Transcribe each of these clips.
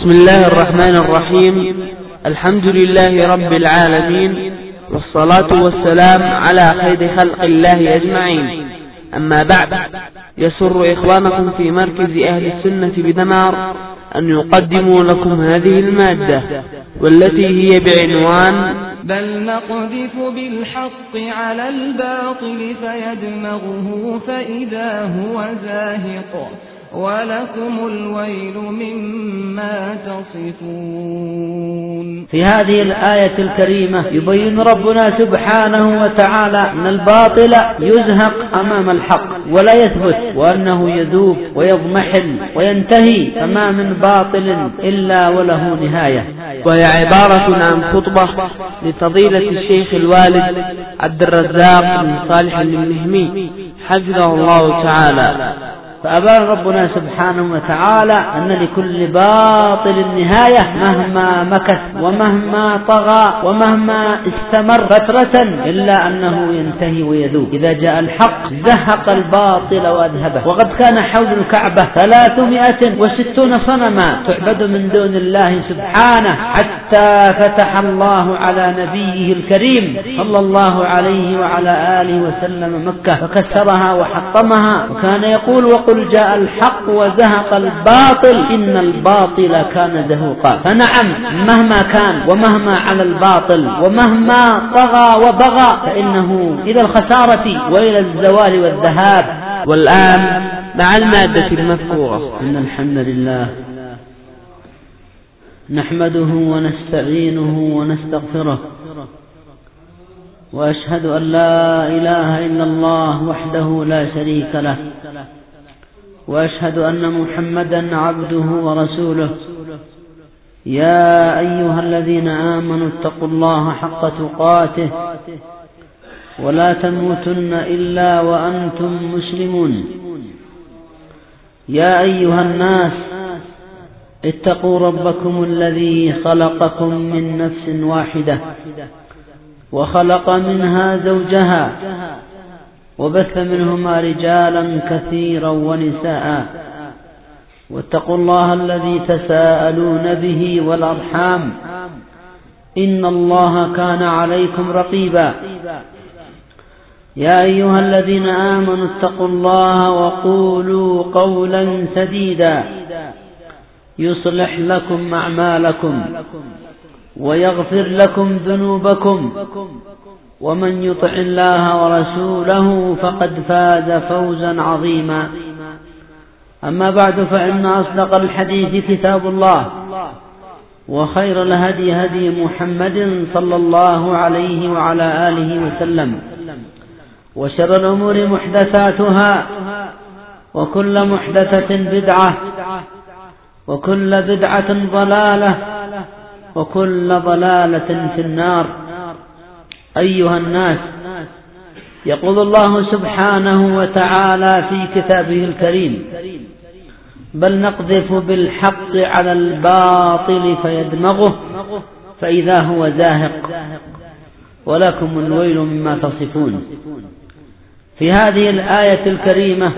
بسم الله الرحمن الرحيم. الحمد لله رب العالمين، والصلاة والسلام على خير خلق الله أجمعين. أما بعد، يسر إخوانكم في مركز أهل السنة بدمار أن يقدموا لكم هذه المادة، والتي هي بعنوان بل نقذف بالحق على الباطل فيدمغه فإذا هو زاهق ولكم الويل مما تصفون. في هذه الآية الكريمة يبين ربنا سبحانه وتعالى أن الباطل يزهق أمام الحق ولا يثبت، وأنه يذوب ويضمحل وينتهي، فما من باطل إلا وله نهاية. وهي عبارة عن خطبة لفضيلة الشيخ الوالد عبد الرزاق بن صالح المهمي حفظه الله تعالى. فأبان ربنا سبحانه وتعالى أن لكل باطل نهاية، مهما مكث ومهما طغى ومهما استمر فترة إلا أنه ينتهي ويذوب. إذا جاء الحق زهق الباطل وأذهبه. وقد كان حول الكعبة 360 صنما تعبد من دون الله سبحانه، حتى فتح الله على نبيه الكريم صلى الله عليه وعلى آله وسلم مكة فكسرها وحطمها، وكان يقول: وقل جاء الحق وزهق الباطل إن الباطل كان زهوقا. فنعم، مهما كان ومهما على الباطل ومهما طغى وبغى فإنه إلى الخسارة وإلى الزوال والذهاب. والآن مع المادة المذكورة. إن الحمد لله نحمده ونستعينه ونستغفره، وأشهد أن لا إله إلا الله وحده لا شريك له، وأشهد أن محمدا عبده ورسوله. يا أيها الذين آمنوا اتقوا الله حق تقاته ولا تموتن إلا وأنتم مسلمون. يا أيها الناس اتقوا ربكم الذي خلقكم من نفس واحدة وخلق منها زوجها وبث منهما رجالا كثيرا ونساء، واتقوا الله الذي تساءلون به والأرحام إن الله كان عليكم رقيبا. يا أيها الذين آمنوا اتقوا الله وقولوا قولا سديدا يصلح لكم أعمالكم ويغفر لكم ذنوبكم، ومن يطع الله ورسوله فقد فاز فوزا عظيما. أما بعد، فإن أصدق الحديث كتاب الله، وخير الهدي هدي محمد صلى الله عليه وعلى آله وسلم، وشر الأمور محدثاتها، وكل محدثة بدعة، وكل بدعة ضلالة، وكل ضلالة في النار. أيها الناس، يقول الله سبحانه وتعالى في كتابه الكريم: بل نقذف بالحق على الباطل فيدمغه فإذا هو زاهق ولكم الويل مما تصفون. في هذه الآية الكريمة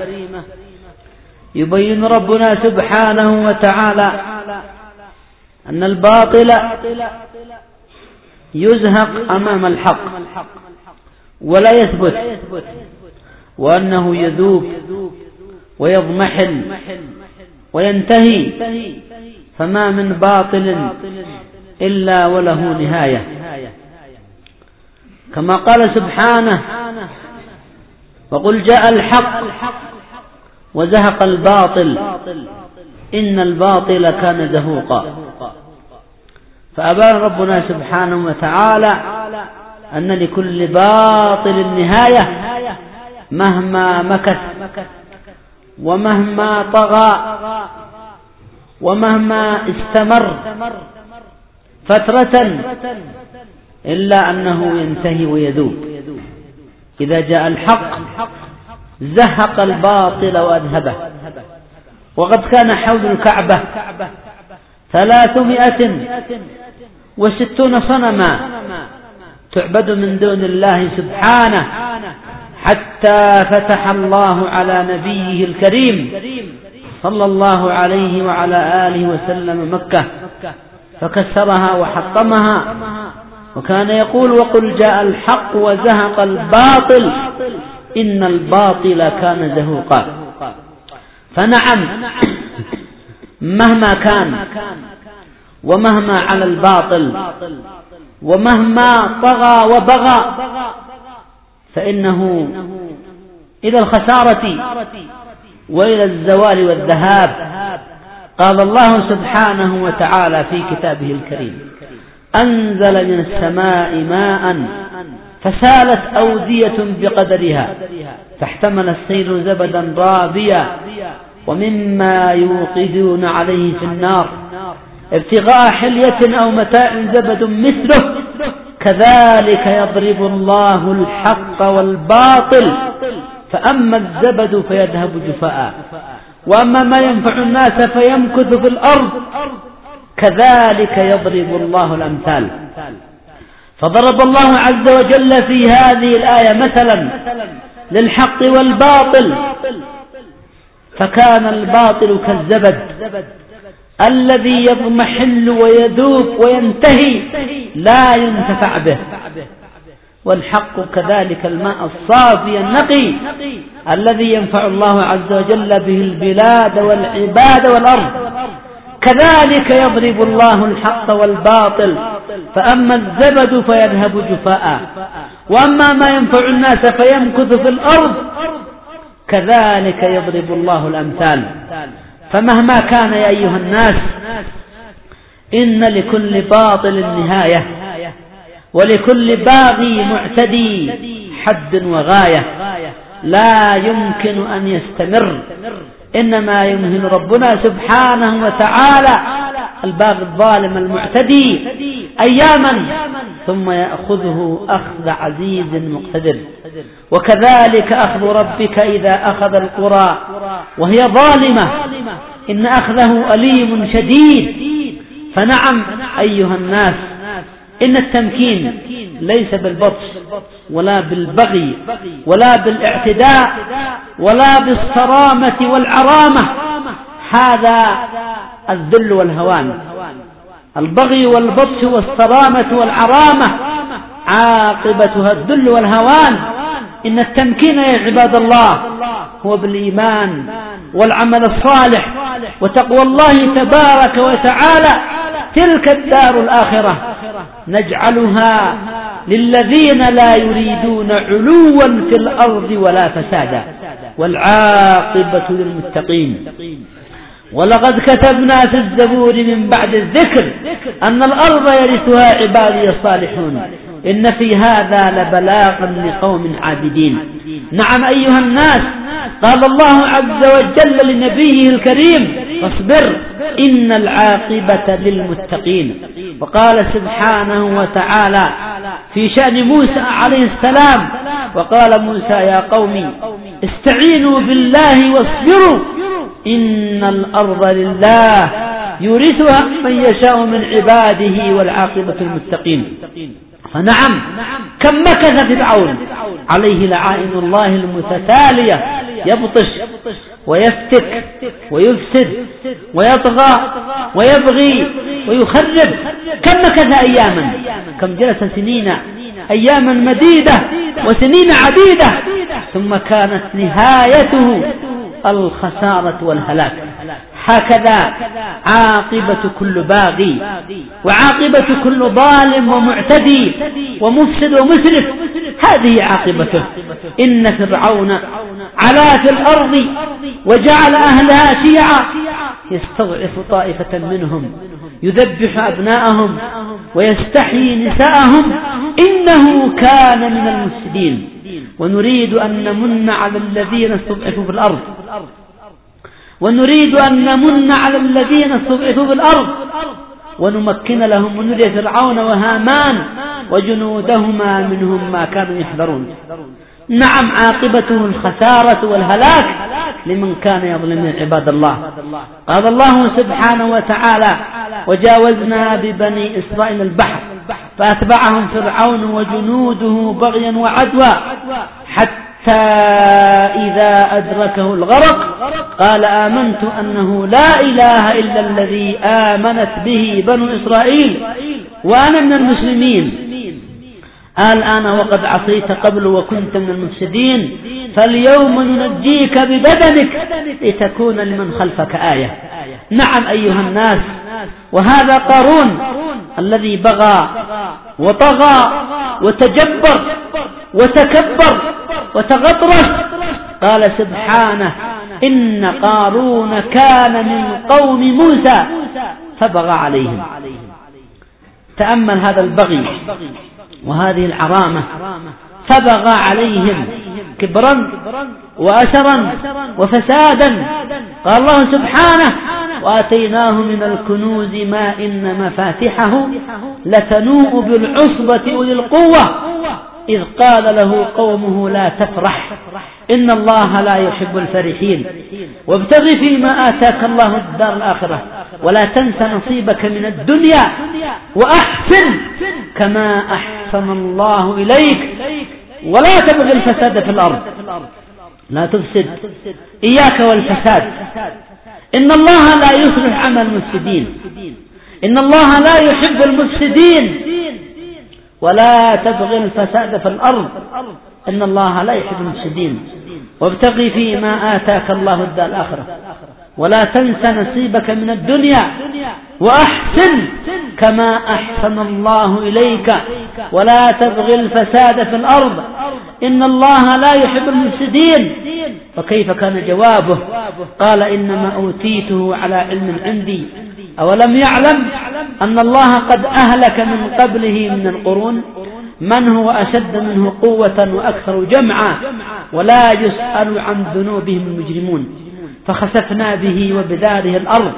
يبين ربنا سبحانه وتعالى أن الباطل يزهق أمام الحق ولا يثبت، وأنه يذوب ويضمحل وينتهي، فما من باطل إلا وله نهاية. كما قال سبحانه: وقل جاء الحق وزهق الباطل إن الباطل كان زهوقا. فأبان ربنا سبحانه وتعالى أن لكل باطل نهاية، مهما مكث ومهما طغى ومهما استمر فترة إلا أنه ينتهي ويذوب. إذا جاء الحق زهق الباطل وأذهبه. وقد كان حول الكعبة 360 صنما تعبد من دون الله سبحانه، حتى فتح الله على نبيه الكريم صلى الله عليه وعلى آله وسلم مكة فكسرها وحطمها، وكان يقول وقل جاء الحق وزهق الباطل إن الباطل كان زهوقا. فنعم مهما كان ومهما على الباطل ومهما طغى وبغى فإنه إلى الخسارة وإلى الزوال والذهاب. قال الله سبحانه وتعالى في كتابه الكريم أنزل من السماء ماء فسالت أودية بقدرها فاحتمل السيل زبدا رابيا ومما يوقدون عليه في النار ابتغاء حلية أو متاع زبد مثله كذلك يضرب الله الحق والباطل فأما الزبد فيذهب جفاء وأما ما ينفع الناس فيمكث في الأرض كذلك يضرب الله الأمثال. فضرب الله عز وجل في هذه الآية مثلا للحق والباطل، فكان الباطل كالزبد الذي يضمحل ويذوب وينتهي لا ينتفع به، والحق كذلك الماء الصافي النقي الذي ينفع الله عز وجل به البلاد والعباد والأرض. كذلك يضرب الله الحق والباطل فأما الزبد فيذهب جفاء وأما ما ينفع الناس فيمكث في الأرض كذلك يضرب الله الأمثال. فمهما كان يا أيها الناس إن لكل باطل نهاية ولكل باغي معتدي حد وغاية لا يمكن أن يستمر، إنما يمهل ربنا سبحانه وتعالى الباغي الظالم المعتدي أياما ثم يأخذه أخذ عزيز مقتدر. وكذلك أخذ ربك إذا أخذ القرى وهي ظالمة إن أخذه أليم شديد. فنعم أيها الناس إن التمكين ليس بالبطش ولا بالبغي ولا بالاعتداء ولا بالصرامة والعرامة، هذا الذل والهوان. البغي والبطش والصرامة والعرامة عاقبتها الذل والهوان. إن التمكين يا عباد الله هو بالإيمان والعمل الصالح وتقوى الله تبارك وتعالى. تلك الدار الآخرة نجعلها للذين لا يريدون علوا في الأرض ولا فسادا والعاقبة للمتقين. ولقد كتبنا في الزبور من بعد الذكر أن الأرض يرثها عبادي الصالحون إن في هذا لبلاغا لقوم عابدين. نعم أيها الناس، قال الله عز وجل لنبيه الكريم فاصبر إن العاقبة للمتقين. وقال سبحانه وتعالى في شأن موسى عليه السلام وقال موسى يا قوم استعينوا بالله واصبروا إن الأرض لله يورثها من يشاء من عباده والعاقبة المتقين. فنعم كم مكث فرعون عليه لعائن الله المتتالية يبطش ويفتك ويفسد ويطغى ويبغي ويخرب. كم مكث أياما، كم جلس سنين، أياما مديدة وسنين عديدة، ثم كانت نهايته الخسارة والهلاك. هكذا عاقبة كل باغي وعاقبة كل ظالم ومعتدي ومفسد ومسرف، هذه عاقبته. إن فرعون علا في الأرض وجعل أهلها شيعا يستضعف طائفة منهم يذبح أبناءهم ويستحيي نساءهم إنه كان من المفسدين. ونريد أن نمن على الذين استضعفوا في الأرض ونمكن لهم ونري فرعون وهامان وجنودهما منهم ما كانوا يحذرون. نعم عاقبته الخسارة والهلاك لمن كان يظلم عباد الله. قال الله سبحانه وتعالى وجاوزنا ببني إسرائيل البحر فأتبعهم فرعون وجنوده بغيا وعدوى حتى حتى إذا أدركه الغرق قال آمنت أنه لا إله إلا الذي آمنت به بنو إسرائيل وأنا من المسلمين. الآن وقد عصيت قبل وكنت من المفسدين فاليوم ننجيك ببدنك لتكون لمن خلفك آية. نعم أيها الناس، وهذا قارون الذي بغى وطغى وتجبر وتكبر وتغطرس. قال سبحانه إن قارون كان من قوم موسى فبغى عليهم. تأمل هذا البغي وهذه العرامة، فبغى عليهم كبرا وأسرا وفسادا. قال الله سبحانه وآتيناه من الكنوز ما إن مفاتحه لتنوء بالعصبة أولي القوة إذ قال له قومه لا تفرح إن الله لا يحب الفرحين وابتغ فيما آتاك الله الدار الآخرة ولا تنس نصيبك من الدنيا وأحسن كما أحسن الله إليك ولا تبغي الفساد في الأرض. لا تفسد، إياك والفساد. إن الله لا يصلح عمل المفسدين، إن الله لا يحب المفسدين. ولا تبغي الفساد في الأرض، إن الله لا يحب المفسدين. وابتغي فيما آتاك الله الدار الآخرة ولا تنس نصيبك من الدنيا وأحسن كما أحسن الله إليك ولا تبغي الفساد في الأرض إن الله لا يحب المفسدين. فكيف كان جوابه؟ قال إنما أوتيته على علم عندي أولم يعلم أن الله قد أهلك من قبله من القرون من هو أشد منه قوة وأكثر جمعا ولا يسأل عن ذنوبهم المجرمون. فخسفنا به وبداره الأرض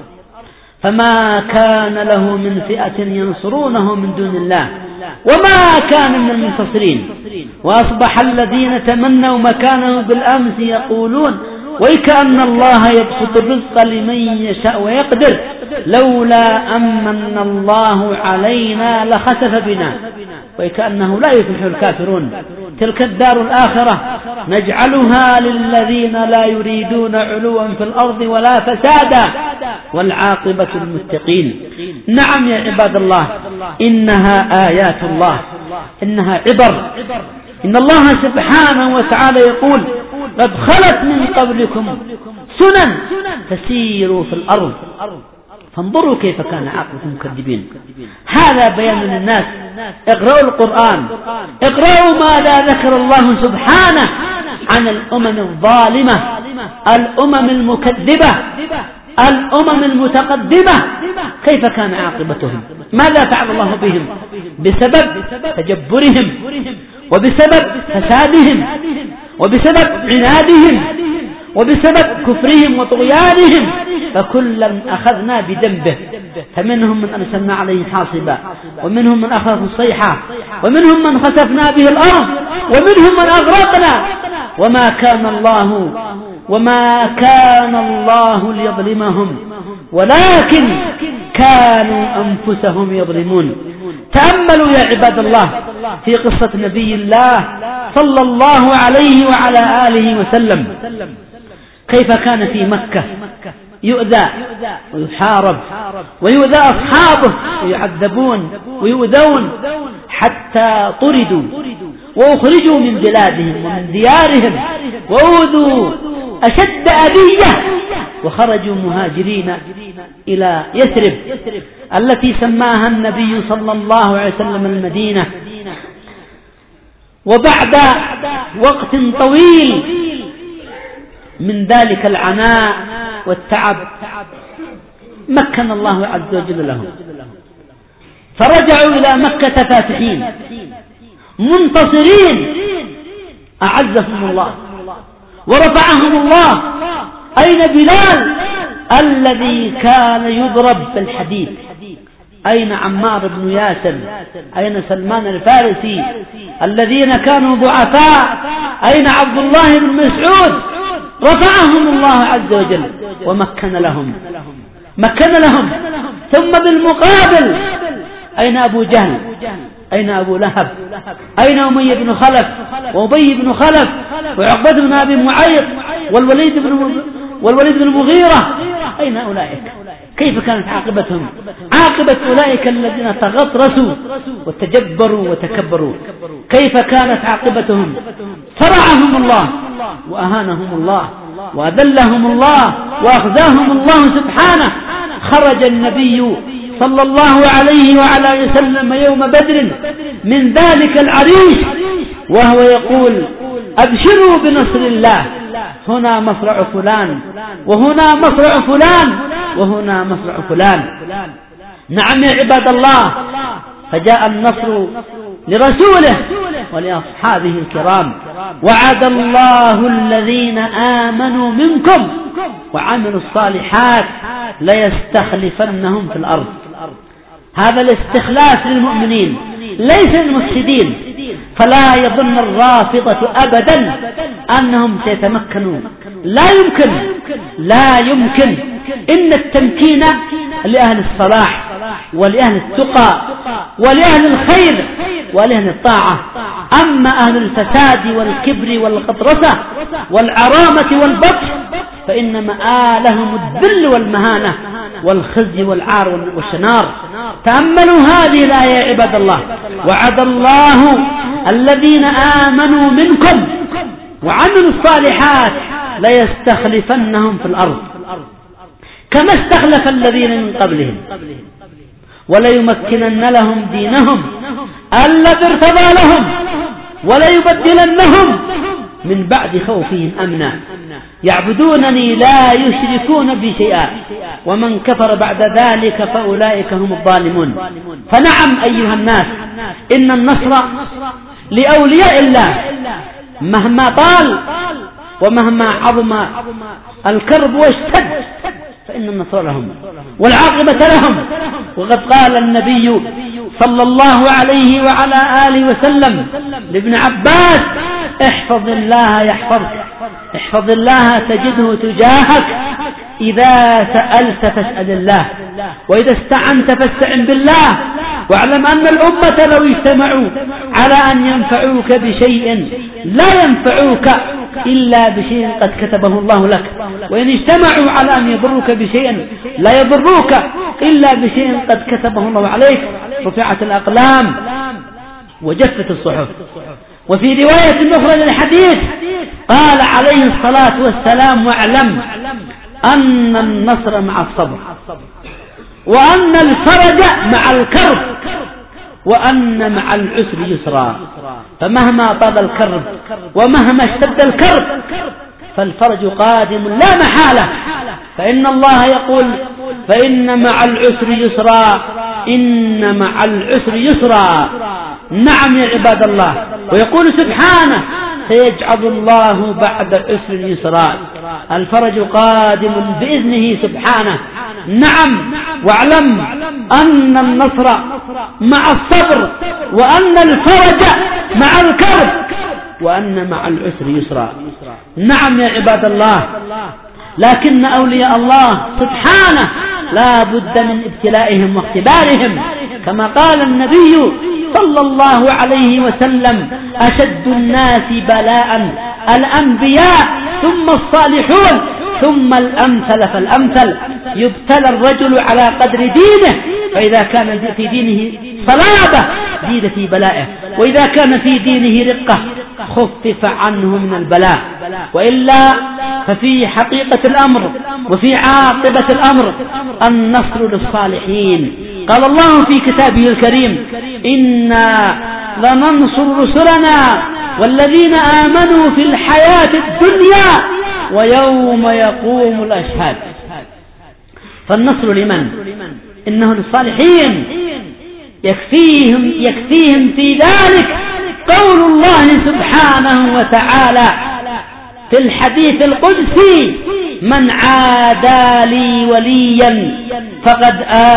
فما كان له من فئة ينصرونه من دون الله وما كان من المنتصرين. وأصبح الذين تمنوا مكانه بالأمس يقولون ويكأن الله يبسط الرزق لمن يشاء ويقدر لولا أمن الله علينا لخسف بنا وكأنه لا يفلح الكافرون. تلك الدار الآخرة نجعلها للذين لا يريدون علوا في الأرض ولا فسادا والعاقبة للمتقين. نعم يا عباد الله، إنها آيات الله، إنها عبر. إن الله سبحانه وتعالى يقول قد خلت من قبلكم سنن تسيروا في الأرض فانظروا كيف كان عاقبة المكذبين. هذا بيان للناس. اقرأوا القرآن، اقرأوا ماذا ذكر الله سبحانه عن الأمم الظالمة، الأمم المكذبة، الأمم المتقدمة، كيف كان عاقبتهم، ماذا فعل الله بهم بسبب تجبرهم وبسبب فسادهم وبسبب عنادهم وبسبب كفرهم وطغيانهم. فكلا أخذنا بذنبه فمنهم من أرسلنا عليه حاصبا ومنهم من أخذ الصيحة ومنهم من خسفنا به الأرض ومنهم من أغرقنا وما كان الله ليظلمهم ولكن كانوا أنفسهم يظلمون. تأملوا يا عباد الله في قصة نبي الله صلى الله عليه وعلى آله وسلم كيف كان في مكة يؤذى ويحارب ويؤذى أصحابه ويعذبون ويؤذون حتى طردوا وأخرجوا من بلادهم ومن ديارهم وأوذوا أشد أذية وخرجوا مهاجرين إلى يثرب التي سماها النبي صلى الله عليه وسلم المدينة. وبعد وقت طويل من ذلك العناء والتعب مكن الله عز وجل لهم فرجعوا إلى مكة فاتحين منتصرين. أعزهم الله ورفعهم الله. أين بلال الذي كان يضرب بالحديد؟ أين عمار بن ياسر؟ أين سلمان الفارسي الذين كانوا ضعفاء؟ أين عبد الله بن مسعود؟ رفعهم الله عز وجل ومكن لهم ثم بالمقابل أين أبو جهل؟ أين أبو لهب؟ أين أمية بن خلف وأبي بن خلف وعقبة بن أبي معيط والوليد بن المغيرة، أين أولئك؟ كيف كانت عاقبتهم؟ عاقبة أولئك الذين تغطرسوا وتجبروا وتكبروا، كيف كانت عاقبتهم؟ صرعهم الله وأهانهم الله وأذلهم الله وأخزاهم الله سبحانه. خرج النبي صلى الله عليه وعلى وسلم يوم بدر من ذلك العريش وهو يقول: أبشروا بنصر الله، هنا مصرع فلان وهنا مصرع فلان وهنا مصرع فلان. نعم يا عباد الله، فجاء النصر لرسوله ولأصحابه الكرام. وعد الله الذين آمنوا منكم وعملوا الصالحات ليستخلفنهم في الأرض. هذا الاستخلاف للمؤمنين ليس للمفسدين، فلا يظن الرافضة أبدا أنهم سيتمكنوا، لا يمكن. إن التمكين لأهل الصلاح ولأهل التقى ولأهل الخير ولأهل الطاعة. أما أهل الفساد والكبر والغطرسة والعرامة والبطش فإن مآلهم الذل والمهانة والخزي والعار والشنار. تأملوا هذه الآية يا عباد الله: وعد الله الذين آمنوا منكم وعملوا الصالحات ليستخلفنهم في الأرض كما استخلف الذين من قبلهم وليمكنن لهم دينهم الذي ارتضى لهم وليبدلنهم من بعد خوفهم أمنا يعبدونني لا يشركون بي شيئا ومن كفر بعد ذلك فأولئك هم الظالمون. فنعم أيها الناس، إن النصر لأولياء الله مهما طال ومهما عظم الكرب واشتد فإن النصر لهم والعاقبة لهم. وقد قال النبي صلى الله عليه وعلى آله وسلم لابن عباس: احفظ الله يحفظك، احفظ الله تجده تجاهك، إذا سألت فاسأل الله وإذا استعنت فاستعن بالله، واعلم أن الأمة لو اجتمعوا على أن ينفعوك بشيء لا ينفعوك إلا بشيء قد كتبه الله لك، وإن اجتمعوا على أن يضروك بشيء لا يضروك إلا بشيء قد كتبه الله عليك. رفعت الأقلام وجفت الصحف. وفي رواية أخرى للحديث قال عليه الصلاة والسلام: واعلم أن النصر مع الصبر وأن الفرج مع الكرب وأن مع العسر يسرا. فمهما طال الكرب ومهما اشتد الكرب فالفرج قادم لا محالة، فإن الله يقول: فإن مع العسر يسرا، إن مع العسر يسرا. نعم يا عباد الله. ويقول سبحانه: سيجعل الله بعد عسر يسرا. الفرج قادم بإذنه سبحانه. نعم، واعلم أن النصر مع الصبر وأن الفرج مع الكرب وأن مع العسر يسرا. نعم يا عباد الله، لكن أولياء الله سبحانه لا بد من ابتلائهم واختبارهم، كما قال النبي صلى الله عليه وسلم: أشد الناس بلاء الأنبياء ثم الصالحون ثم الأمثل فالأمثل. يبتلى الرجل على قدر دينه، فإذا كان في دينه صلابة زيد في بلائه، وإذا كان في دينه رقة خفف عنه من البلاء، وإلا ففي حقيقة الأمر وفي عاقبة الأمر النصر للصالحين. قال الله في كتابه الكريم: إنا لننصر رسلنا والذين آمنوا في الحياة الدنيا ويوم يقوم الأشهاد. فالنصر لمن؟ إنه للصالحين. يكفيهم في ذلك قول الله سبحانه وتعالى في الحديث القدسي: من عادى لي وليا فقد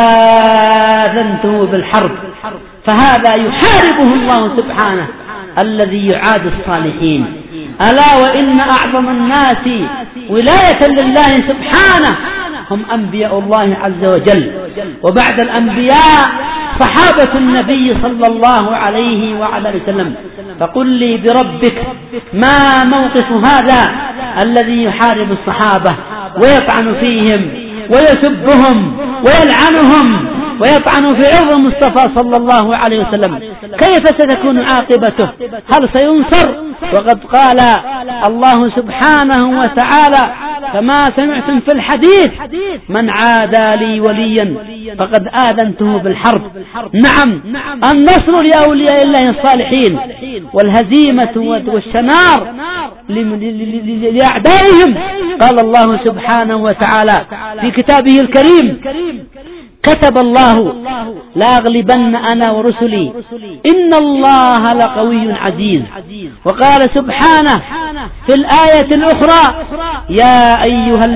آذنته بالحرب. فهذا يحاربه الله سبحانه الذي يعاد الصالحين. ألا وإن أعظم الناس ولاية لله سبحانه هم أنبياء الله عز وجل، وبعد الأنبياء صحابة النبي صلى الله عليه وعلى وسلم. فقل لي بربك ما موقف هذا الذي يحارب الصحابة ويطعن فيهم ويسبهم ويلعنهم ويطعن في عرض المصطفى صلى الله عليه وسلم؟ كيف ستكون عاقبته؟ هل سينصر؟ وقد قال الله سبحانه وتعالى كما سمعتم في الحديث: من عادى لي وليا فقد آذنته بالحرب. نعم، النصر لأولياء الله الصالحين والهزيمة والشنار لأعدائهم. قال الله سبحانه وتعالى في كتابه الكريم: كتب الله لأغلبن أنا ورسلي إن الله لقوي عزيز. وقال سبحانه في الآية الأخرى: يا أيها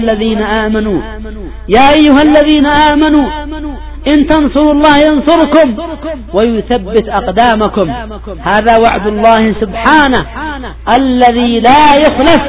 الذين آمنوا إن تنصروا الله ينصركم ويثبت أقدامكم. هذا وعد الله سبحانه الذي لا يخلف.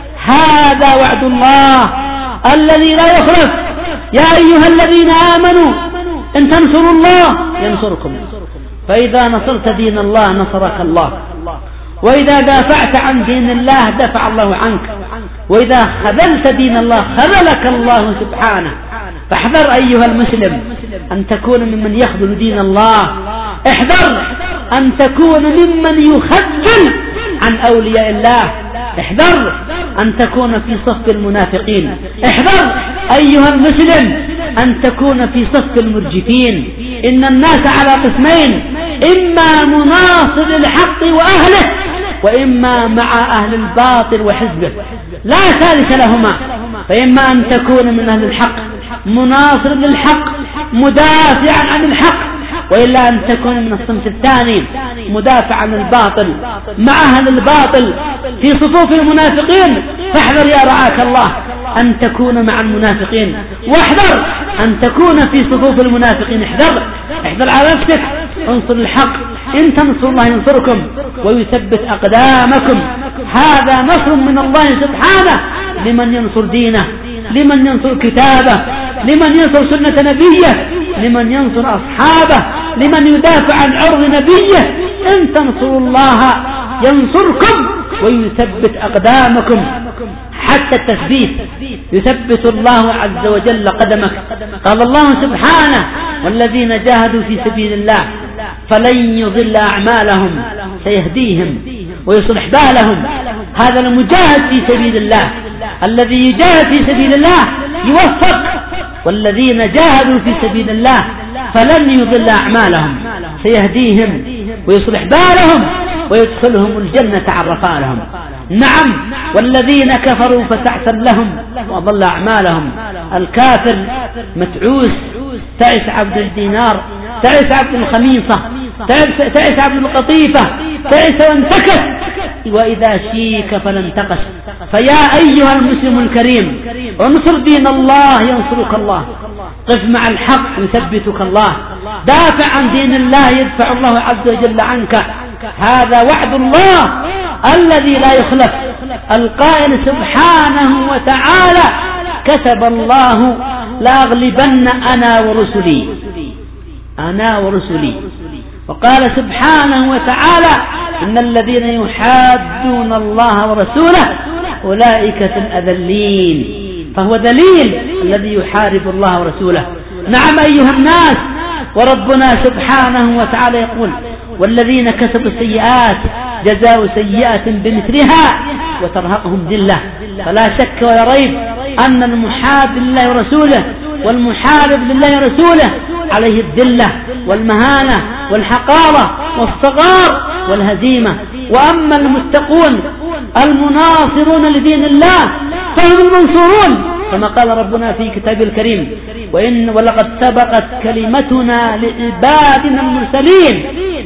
هذا وعد الله الذي لا يخلف. يا أيها الذين آمنوا إن تنصروا الله ينصركم. فإذا نصرت دين الله نصرك الله، وإذا دافعت عن دين الله دفع الله عنك، وإذا خذلت دين الله خذلك الله سبحانه. فاحذر أيها المسلم أن تكون ممن يخذل دين الله. احذر أن تكون ممن يخذل عن أولياء الله. احذر أن تكون في صف المنافقين. احذر أيها المسلم أن تكون في صف المرجفين. إن الناس على قسمين: إما مناصر الحق وأهله، وإما مع أهل الباطل وحزبه، لا ثالث لهما. فإما أن تكون من أهل الحق مناصر للحق مدافعا عن الحق، وإلا أن تكون من الصنف الثاني مدافع عن الباطل مع أهل الباطل في صفوف المنافقين. فاحذر يا رعاك الله أن تكون مع المنافقين، واحذر أن تكون في صفوف المنافقين. احذر على نفسك. انصر الحق، إن تنصر الله ينصركم ويثبت أقدامكم. هذا نصر من الله سبحانه لمن ينصر دينه، لمن ينصر كتابه، لمن ينصر سنة نبيه، لمن ينصر أصحابه، لمن يدافع عن عرض نبيه. إن تنصروا الله ينصركم ويثبت أقدامكم. حتى التثبيت يثبت الله عز وجل قدمك. قال الله سبحانه: والذين جاهدوا في سبيل الله فلن يضل أعمالهم سيهديهم ويصلح بالهم. هذا المجاهد في سبيل الله، الذي يجاهد في سبيل الله يوفق. والذين جاهدوا في سبيل الله فلن يضل أعمالهم سيهديهم ويصلح بالهم ويدخلهم الجنة عرفها لهم. نعم، والذين كفروا فتعسا لهم وضل أعمالهم. الكافر متعوس، تعس عبد الدينار، تعس عبد الخميصة، تعس عبد القطيفة، تعس وانتكس، وإذا شيك فلانتقس. فيا أيها المسلم الكريم، انصر دين الله ينصرك الله، قف مع الحق يثبتك الله، دافع عن دين الله يدفع الله عز وجل عنك. هذا وعد الله الذي لا يخلف. القائل سبحانه وتعالى: كتب الله لأغلبن أنا ورسلي. وقال سبحانه وتعالى: إن الذين يحادون الله ورسوله أولئك في الأذلين. فهو دليل الذي يحارب الله ورسوله. نعم أيها الناس، وربنا سبحانه وتعالى يقول: والذين كسبوا السيئات جزاء سيئة بمثلها وترهقهم ذلة. فلا شك ولا ريب أن المحارب لله ورسوله والمحارب لله ورسوله عليه الذلة والمهانة والحقارة والصغار والهزيمة. وأما المتقون المناصرون لدين الله فهم المنصورون، كما قال ربنا في كتابه الكريم: ولقد سبقت كلمتنا لعبادنا المرسلين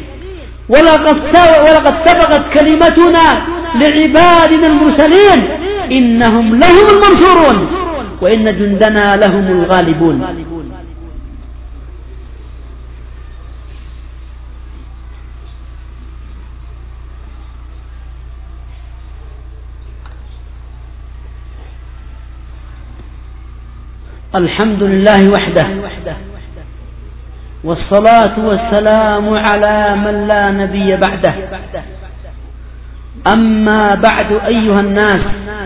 ولقد سبقت كلمتنا لعبادنا المرسلين إنهم لهم المنصورون وإن جندنا لهم الغالبون. الحمد لله وحده والصلاة والسلام على من لا نبي بعده. أما بعد أيها الناس،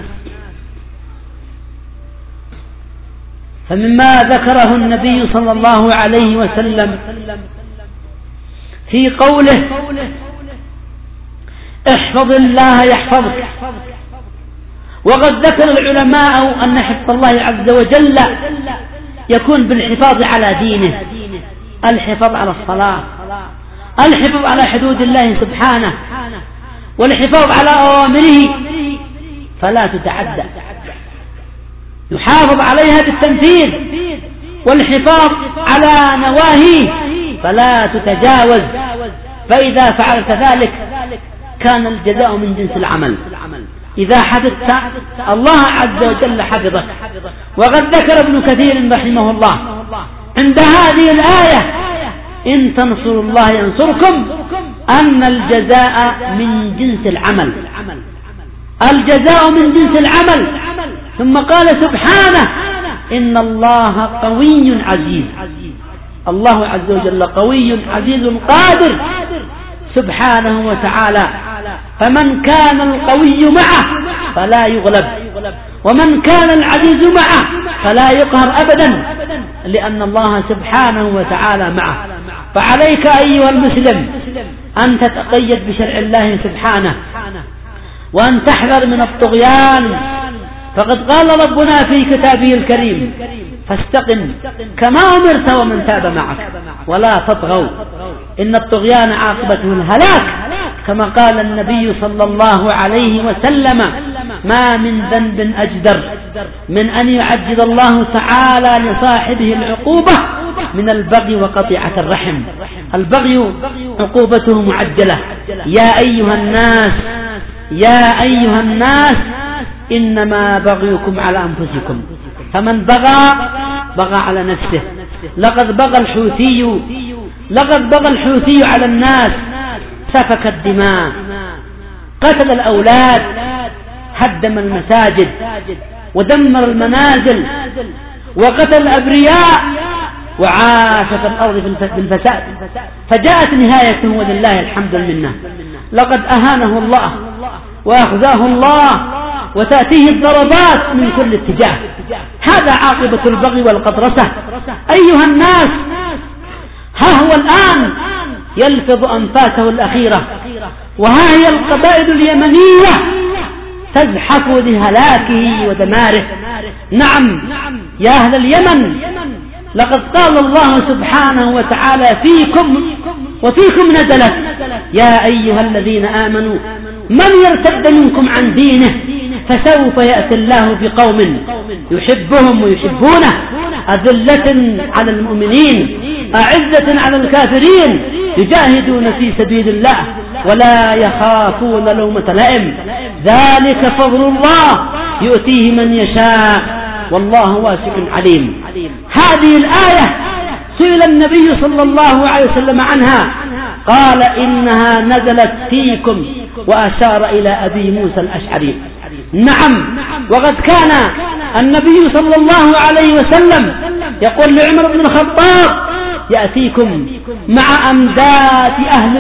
فمما ذكره النبي صلى الله عليه وسلم في قوله: احفظ الله يحفظك. وقد ذكر العلماء أن حفظ الله عز وجل يكون بالحفاظ على دينه، الحفاظ على الصلاة، الحفاظ على حدود الله سبحانه، والحفاظ على أوامره فلا تتعدى، يحافظ عليها بالتنفيذ، والحفاظ على نواهيه فلا تتجاوز، فإذا فعلت ذلك كان الجزاء من جنس العمل. إذا حفظت الله عز وجل حفظك. وقد ذكر ابن كثير رحمه الله عند هذه الآية: إن تنصروا الله ينصركم، أن الجزاء من جنس العمل، الجزاء من جنس العمل. ثم قال سبحانه: إن الله قوي عزيز. الله عز وجل قوي عزيز قادر سبحانه وتعالى، فمن كان القوي معه فلا يغلب، ومن كان العزيز معه فلا يقهر أبدا، لأن الله سبحانه وتعالى معه. فعليك أيها المسلم أن تتقيد بشرع الله سبحانه، وأن تحذر من الطغيان. فقد قال ربنا في كتابه الكريم: فاستقم كما أمرت ومن تاب معك ولا تطغوا إن الطغيان عاقبته الهلاك. كما قال النبي صلى الله عليه وسلم: ما من ذنب أجدر من أن يعجل الله تعالى لصاحبه العقوبة من البغي وقطيعة الرحم. البغي عقوبته معجلة. يا أيها الناس إنما بغيكم على أنفسكم، فمن بغى على نفسه. لقد بغى الحوثي على الناس، سفك الدماء، قتل الأولاد، هدم المساجد ودمر المنازل، وقتل الأبرياء، وعاش في الأرض بالفساد، فجاءت نهايته ولله الحمد منه. لقد أهانه الله وأخزاه الله، وتأتيه الضربات من كل اتجاه. هذا عاقبة البغي والقطرسة. أيها الناس، ها هو الآن يلفظ أنفاسه الأخيرة، وها هي القبائل اليمنية تزحف لهلاكه ودماره. نعم يا أهل اليمن، لقد قال الله سبحانه وتعالى فيكم وفيكم نزلت: يا أيها الذين آمنوا من يرتد منكم عن دينه فسوف يأتي الله بقوم يحبهم ويحبونه، أذلة على المؤمنين أعزة على الكافرين، يجاهدون في سبيل الله ولا يخافون لومة لائم. ذلك فضل الله يؤتيه من يشاء والله واسع عليم. هذه الآية سئل النبي صلى الله عليه وسلم عنها، قال: إنها نزلت فيكم، وأشار إلى أبي موسى الأشعري. نعم، وقد كان النبي صلى الله عليه وسلم يقول لعمر بن الخطاب: يأتيكم مع أمداد أهل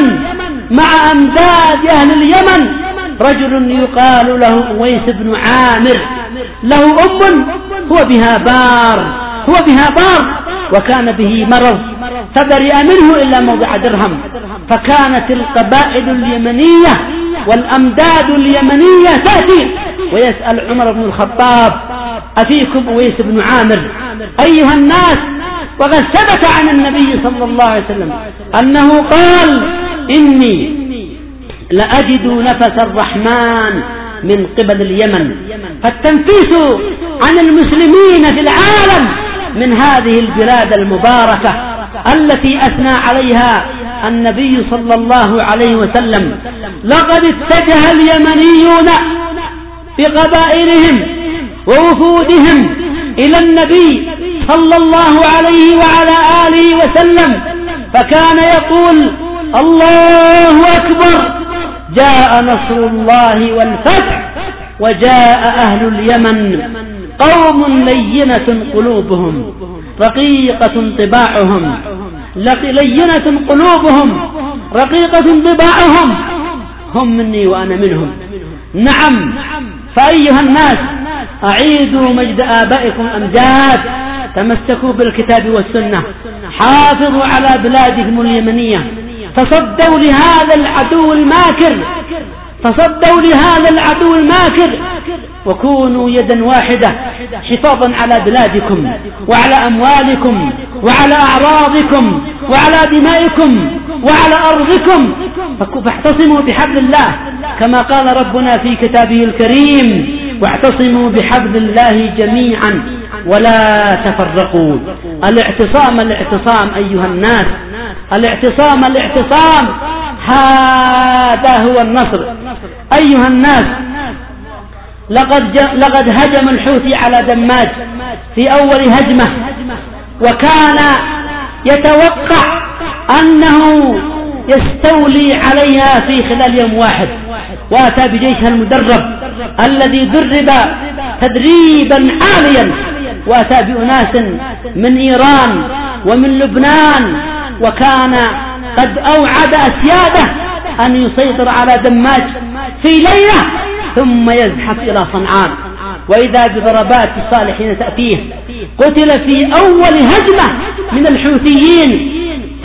اليمن رجل يقال له أويس بن عامر، له أم هو بها بار وكان به مرض، فبرئ منه إلا موضع درهم. فكانت القبائل اليمنية والأمداد اليمنية تأتي ويسأل عمر بن الخطاب: أفيكم أويس بن عامر؟ أيها الناس، وقد ثبت عن النبي صلى الله عليه وسلم أنه قال: إني لأجد نفس الرحمن من قبل اليمن. فالتنفيس عن المسلمين في العالم من هذه البلاد المباركة التي أثنى عليها النبي صلى الله عليه وسلم. لقد اتجه اليمنيون بقبائلهم ووفودهم إلى النبي صلى الله عليه وعلى آله وسلم، فكان يقول: الله أكبر، جاء نصر الله والفتح، وجاء أهل اليمن قوم لينة قلوبهم رقيقة طباعهم لينة قلوبهم رقيقة طباعهم، هم مني وأنا منهم. نعم، فأيها الناس أعيدوا مجد آبائكم أمجاد، تمسكوا بالكتاب والسنة، حافظوا على بلادكم اليمنية، تصدوا لهذا العدو الماكر، تصدوا لهذا العدو الماكر، وكونوا يدا واحدة حفاظا على بلادكم وعلى أموالكم وعلى أعراضكم وعلى دمائكم وعلى أرضكم، فاعتصموا بحبل الله كما قال ربنا في كتابه الكريم: واعتصموا بحبل الله جميعا ولا تفرقوا. الاعتصام أيها الناس، الاعتصام هذا هو النصر. أيها الناس، لقد هجم الحوثي على دماج في أول هجمة، وكان يتوقع أنه يستولي عليها في خلال يوم واحد، وأتى بجيشها المدرب الذي درب تدريبا عاليا، وأتى بأناس من إيران ومن لبنان، وكان قد أوعد أسياده أن يسيطر على دماج في ليلة ثم يزحف إلى صنعاء، وإذا بضربات الصالحين تأتيه. قتل في أول هجمة من الحوثيين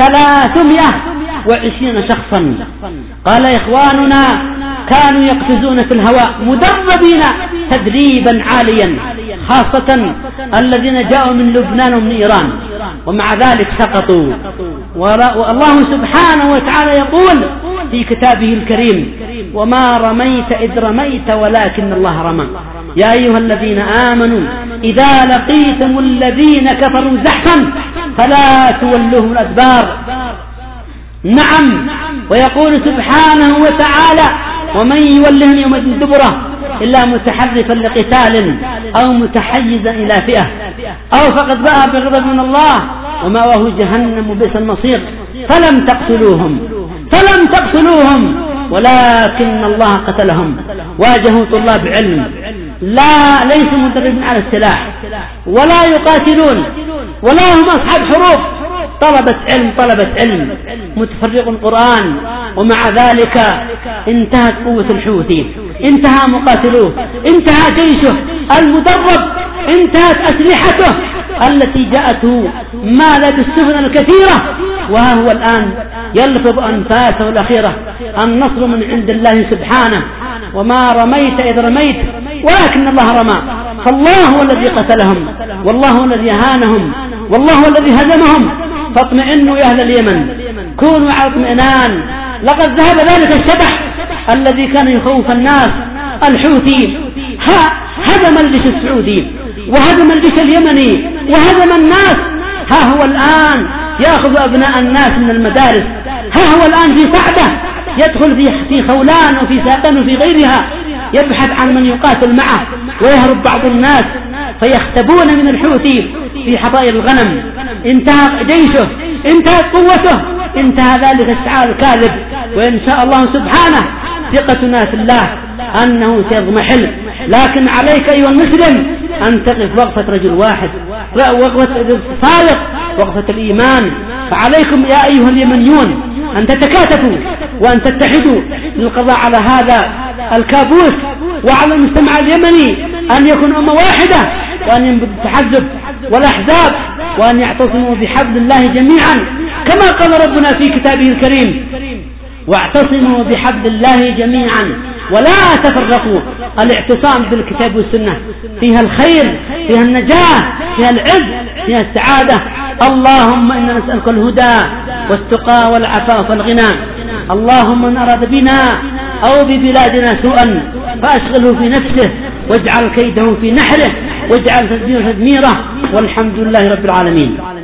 320 شخصا. قال إخواننا كانوا يقفزون في الهواء مدربين تدريبا عاليا، خاصة الذين جاءوا من لبنان ومن إيران، ومع ذلك سقطوا. والله سبحانه وتعالى يقول في كتابه الكريم: وما رميت إذ رميت ولكن الله رمى. يا أيها الذين آمنوا إذا لقيتم الذين كفروا زحفا فلا تولوهم الأدبار. نعم، ويقول سبحانه وتعالى: ومن يولهم يوم دبره إلا متحرفا لقتال أو متحيزا إلى فئة أو فقد باء بغضب من الله ومأواه جهنم وبئس المصير. فلم تقتلوهم ولكن الله قتلهم. واجهوا طلاب علم ليسوا مدربين على السلاح ولا يقاتلون ولا هم أصحاب حروب، طلبة علم متفرق القرآن، ومع ذلك انتهت قوة الحوثي، انتهى مقاتلوه، انتهى جيشه المدرب، انتهت أسلحته التي جاءته مالت السفن الكثيرة، وها هو الآن يلفظ أنفاسه الأخيرة. النصر من عند الله سبحانه. وما رميت إذ رميت ولكن الله رمى. فالله هو الذي قتلهم، والله هو الذي أهانهم، والله هو الذي هزمهم. فاطمئنوا يا أهل اليمن، كونوا على اطمئنان. لقد ذهب ذلك الشبح الذي كان يخوف الناس، الحوثي هدم الجيش السعودي وهدم الجيش اليمني وهدم الناس. ها هو الآن يأخذ أبناء الناس من المدارس، ها هو الآن في صعبة يدخل في خولان وفي ساقن وفي غيرها يبحث عن من يقاتل معه، ويهرب بعض الناس فيختبون من الحوثي في حظائر الغنم. انتهى جيشه، انتهت قوته، انتهى ذلك الشعار الكاذب. وإن شاء الله سبحانه ثقتنا في الله أنه سيضمحل. لكن عليك أيها المسلم أن تقف وقفة رجل واحد، وقفة صادق، وقفة الإيمان. فعليكم يا أيها اليمنيون أن تتكاتفوا وأن تتحدوا للقضاء على هذا الكابوس، وعلى المجتمع اليمني أن يكون أمة واحدة، وأن ينبذ التحزب والأحزاب، وأن يعتصموا بحبل الله جميعا كما قال ربنا في كتابه الكريم: واعتصموا بحبل الله جميعا ولا تفرقوا. الاعتصام بالكتاب والسنة فيها الخير، فيها النجاة، فيها العز، فيها السعادة. اللهم إنا نسألك الهدى والتقى والعفاف والغنى. اللهم من أراد بنا أو ببلادنا سوءا فأشغله في نفسه واجعل كيده في نحره واجعل تدبيره تدميره، والحمد لله رب العالمين.